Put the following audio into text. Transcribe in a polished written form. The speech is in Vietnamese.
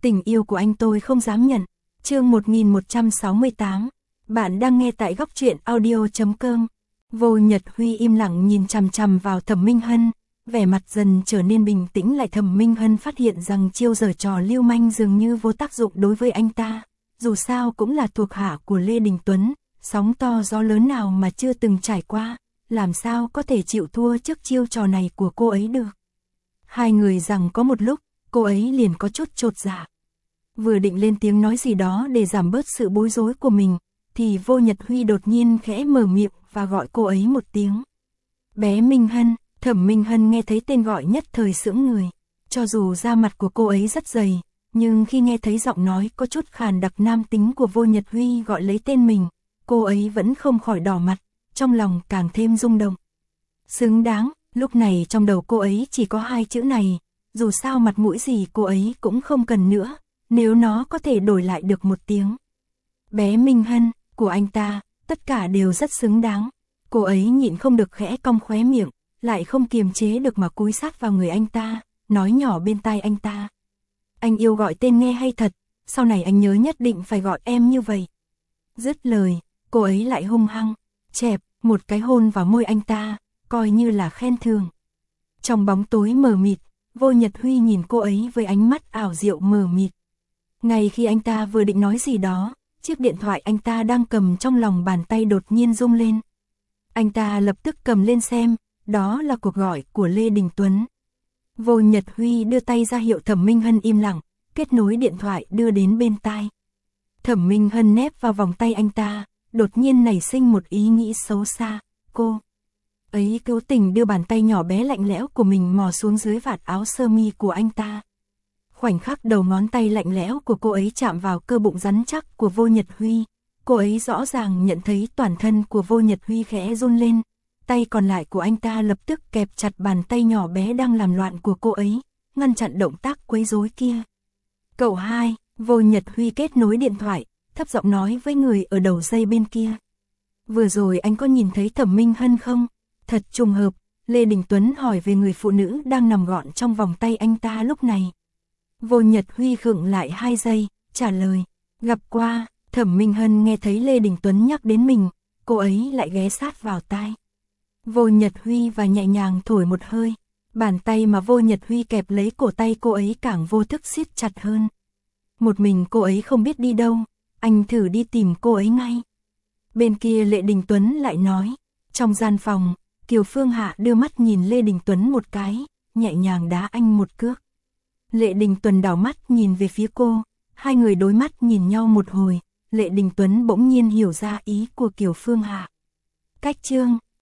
Tình yêu của anh tôi không dám nhận. Chương 1168. Bạn đang nghe tại góc truyện audio.com. Vô Nhật Huy im lặng nhìn chằm chằm vào Thẩm Minh Hân, vẻ mặt dần trở nên bình tĩnh lại. Thẩm Minh Hân phát hiện rằng chiêu giở trò lưu manh dường như vô tác dụng đối với anh ta, dù sao cũng là thuộc hạ của Lê Đình Tuấn, sóng to gió lớn nào mà chưa từng trải qua, làm sao có thể chịu thua trước chiêu trò này của cô ấy được. Hai người rằng có một lúc, cô ấy liền có chút chột dạ. Vừa định lên tiếng nói gì đó để giảm bớt sự bối rối của mình, thì Vô Nhật Huy đột nhiên khẽ mở miệng và gọi cô ấy một tiếng. Bé Minh Hân. Thẩm Minh Hân nghe thấy tên gọi nhất thời sững người. Cho dù da mặt của cô ấy rất dày, nhưng khi nghe thấy giọng nói có chút khàn đặc nam tính của Vô Nhật Huy gọi lấy tên mình, cô ấy vẫn không khỏi đỏ mặt, trong lòng càng thêm rung động. Xứng đáng, lúc này trong đầu cô ấy chỉ có hai chữ này, dù sao mặt mũi gì cô ấy cũng không cần nữa, nếu nó có thể đổi lại được một tiếng. Bé Minh Hân, của anh ta, tất cả đều rất xứng đáng. Cô ấy nhịn không được khẽ cong khóe miệng, lại không kiềm chế được mà cúi sát vào người anh ta, nói nhỏ bên tai anh ta. Anh yêu gọi tên nghe hay thật, sau này anh nhớ nhất định phải gọi em như vậy. Dứt lời, cô ấy lại hung hăng, chẹp, một cái hôn vào môi anh ta, coi như là khen thưởng. Trong bóng tối mờ mịt, Vô Nhật Huy nhìn cô ấy với ánh mắt ảo diệu mờ mịt. Ngay khi anh ta vừa định nói gì đó, chiếc điện thoại anh ta đang cầm trong lòng bàn tay đột nhiên rung lên. Anh ta lập tức cầm lên xem, đó là cuộc gọi của Lê Đình Tuấn. Vô Nhật Huy đưa tay ra hiệu Thẩm Minh Hân im lặng, kết nối điện thoại đưa đến bên tai. Thẩm Minh Hân nép vào vòng tay anh ta, đột nhiên nảy sinh một ý nghĩ xấu xa. Cô ấy cố tình đưa bàn tay nhỏ bé lạnh lẽo của mình mò xuống dưới vạt áo sơ mi của anh ta. Khoảnh khắc đầu ngón tay lạnh lẽo của cô ấy chạm vào cơ bụng rắn chắc của Vô Nhật Huy, cô ấy rõ ràng nhận thấy toàn thân của Vô Nhật Huy khẽ run lên. Tay còn lại của anh ta lập tức kẹp chặt bàn tay nhỏ bé đang làm loạn của cô ấy, ngăn chặn động tác quấy rối kia. Cậu hai, Vô Nhật Huy kết nối điện thoại, thấp giọng nói với người ở đầu dây bên kia. Vừa rồi anh có nhìn thấy Thẩm Minh Hân không? Thật trùng hợp, Lê Đình Tuấn hỏi về người phụ nữ đang nằm gọn trong vòng tay anh ta lúc này. Vô Nhật Huy khựng lại 2 giây, trả lời, gặp qua. Thẩm Minh Hân nghe thấy Lê Đình Tuấn nhắc đến mình, cô ấy lại ghé sát vào tai Vô Nhật Huy và nhẹ nhàng thổi một hơi. Bàn tay mà Vô Nhật Huy kẹp lấy cổ tay cô ấy càng vô thức siết chặt hơn. Một mình cô ấy không biết đi đâu, anh thử đi tìm cô ấy ngay. Bên kia Lê Đình Tuấn lại nói. Trong gian phòng, Kiều Phương Hạ đưa mắt nhìn Lê Đình Tuấn một cái, nhẹ nhàng đá anh một cước. Lê Đình Tuấn đảo mắt nhìn về phía cô, hai người đối mắt nhìn nhau một hồi, Lê Đình Tuấn bỗng nhiên hiểu ra ý của Kiều Phương Hạ. Cách chương